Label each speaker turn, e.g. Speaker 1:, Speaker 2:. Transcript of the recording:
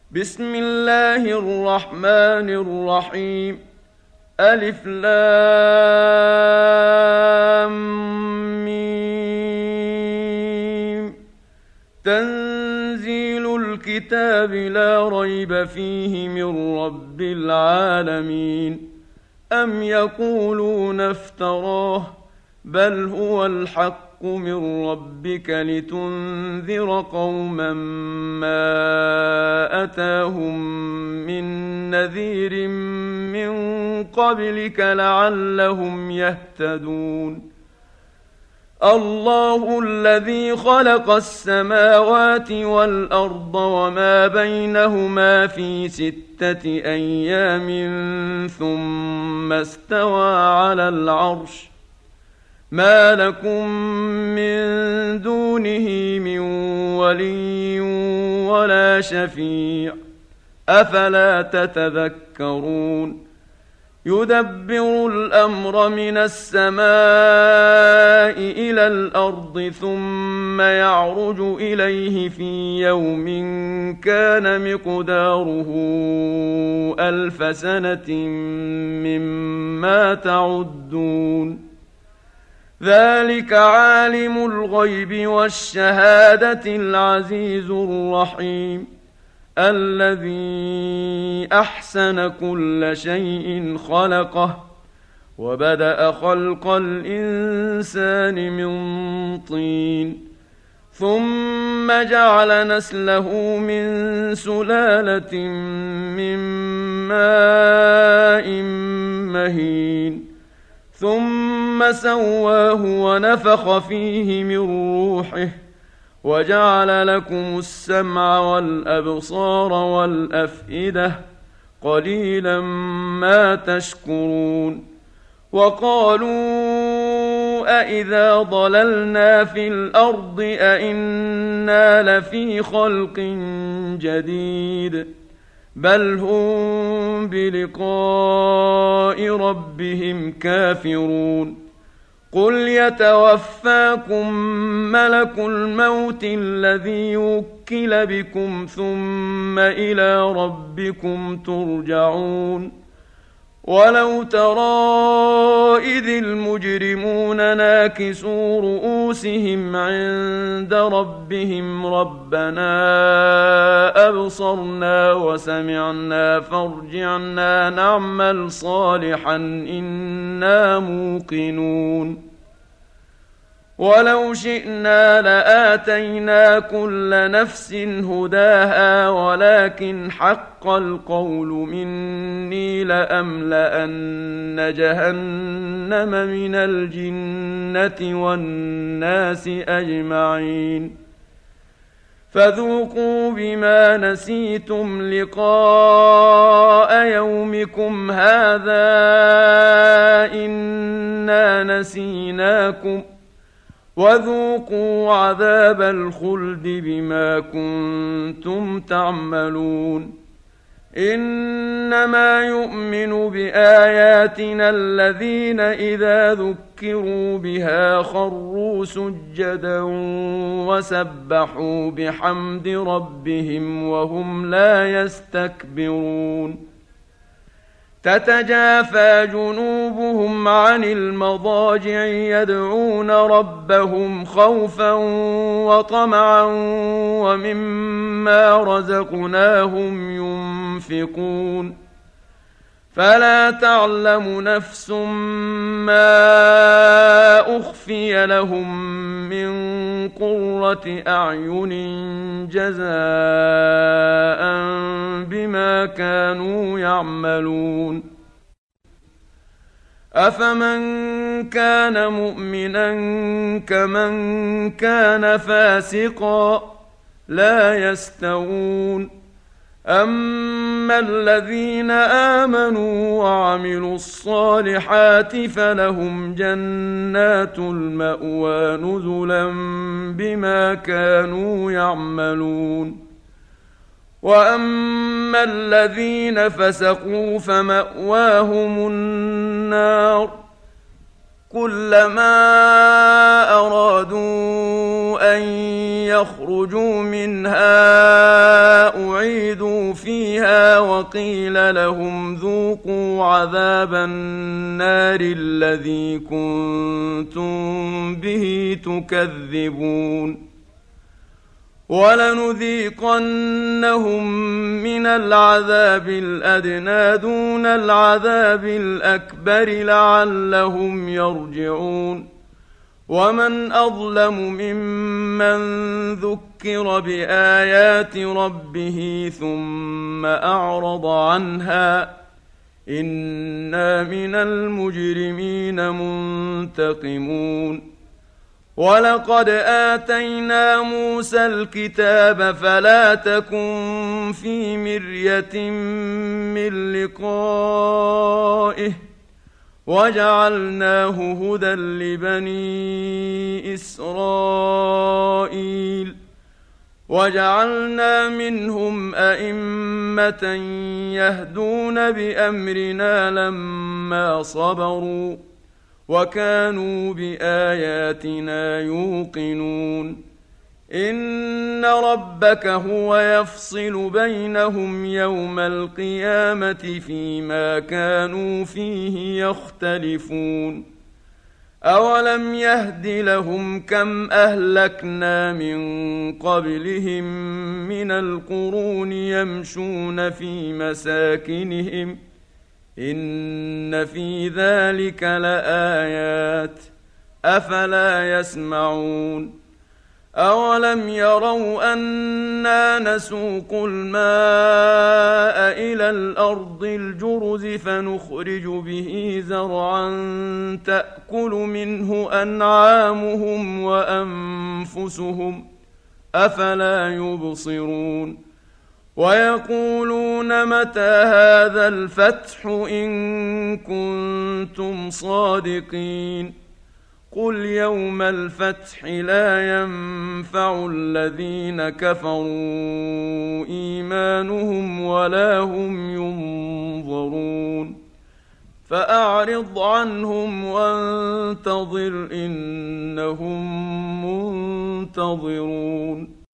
Speaker 1: بسم الله الرحمن الرحيم. ألف لام ميم. تنزيل الكتاب لا ريب فيه من رب العالمين. أم يقولون افتراه بل هو الحق من ربك لتنذر قوما ما أتاهم من نذير من قبلك لعلهم يهتدون. الله الذي خلق السماوات والأرض وما بينهما في 6 أيام ثم استوى على العرش. ما لكم من دونه من ولي ولا شفيع أفلا تتذكرون. يدبر الأمر من السماء إلى الأرض ثم يعرج إليه في يوم كان مقداره 1000 سنة مما تعدون. ذلك عالم الغيب والشهادة العزيز الرحيم الذي أحسن كل شيء خلقه وبدأ خلق الإنسان من طين ثم جعل نسله من سلالة من ماء مهين ثم سواه ونفخ فيه من روحه وجعل لكم السمع والأبصار والأفئدة قليلا ما تشكرون. وقالوا أإذا ضللنا في الأرض أإنا لفي خلق جديد بل هم بلقاء ربهم كافرون. قل يتوفاكم ملك الموت الذي وكل بكم ثم إلى ربكم ترجعون. ولو ترى إذ المجرمون ناكسوا رؤوسهم عند ربهم ربنا أبصرنا وسمعنا فارجعنا نعمل صالحا إنا موقنون. ولو شئنا لآتينا كل نفس هداها ولكن حق القول مني لأملأن جهنم من الجنة والناس أجمعين. فذوقوا بما نسيتم لقاء يومكم هذا إنا نسيناكم وذوقوا عذاب الخلد بما كنتم تعملون. إنما يؤمن بآياتنا الذين إذا ذكروا بها خروا سجدا وسبحوا بحمد ربهم وهم لا يستكبرون. تتجافى جنوبهم عن المضاجع يدعون ربهم خوفا وطمعا ومما رزقناهم ينفقون. فلا تعلم نفس ما أخفي لهم من قرة أعين جزاء بما كانوا يعملون. أفمن كان مؤمنا كمن كان فاسقا لا يستوون. أما الذين آمنوا وعملوا الصالحات فلهم جنات المأوى نزلا بما كانوا يعملون. وأما الذين فسقوا فمأواهم النار كلما أرادوا أن يخرجوا منها أعيدوا فيها وقيل لهم ذوقوا عذاب النار الذي كنتم به تكذبون ولنذيقنهم من العذاب الأدنى دون العذاب الأكبر لعلهم يرجعون ومن أظلم ممن ذكر بآيات ربه ثم أعرض عنها إنا من المجرمين منتقمون ولقد آتينا موسى الكتاب فلا تكن في مرية من لقائه وجعلناه هدى لبني إسرائيل وجعلنا منهم أئمة يهدون بأمرنا لما صبروا وكانوا بآياتنا يوقنون إن ربك هو يفصل بينهم يوم القيامة فيما كانوا فيه يختلفون أولم يهد لهم كم أهلكنا من قبلهم من القرون يمشون في مساكنهم إن في ذلك لآيات أفلا يسمعون أولم يروا أنا نسوق الماء إلى الأرض الجرز فنخرج به زرعا تأكل منه أنعامهم وأنفسهم أفلا يبصرون ويقولون متى هذا الفتح إن كنتم صادقين قل يوم الفتح لا ينفع الذين كفروا إيمانهم ولا هم ينظرون فأعرض عنهم وانتظر إنهم منتظرون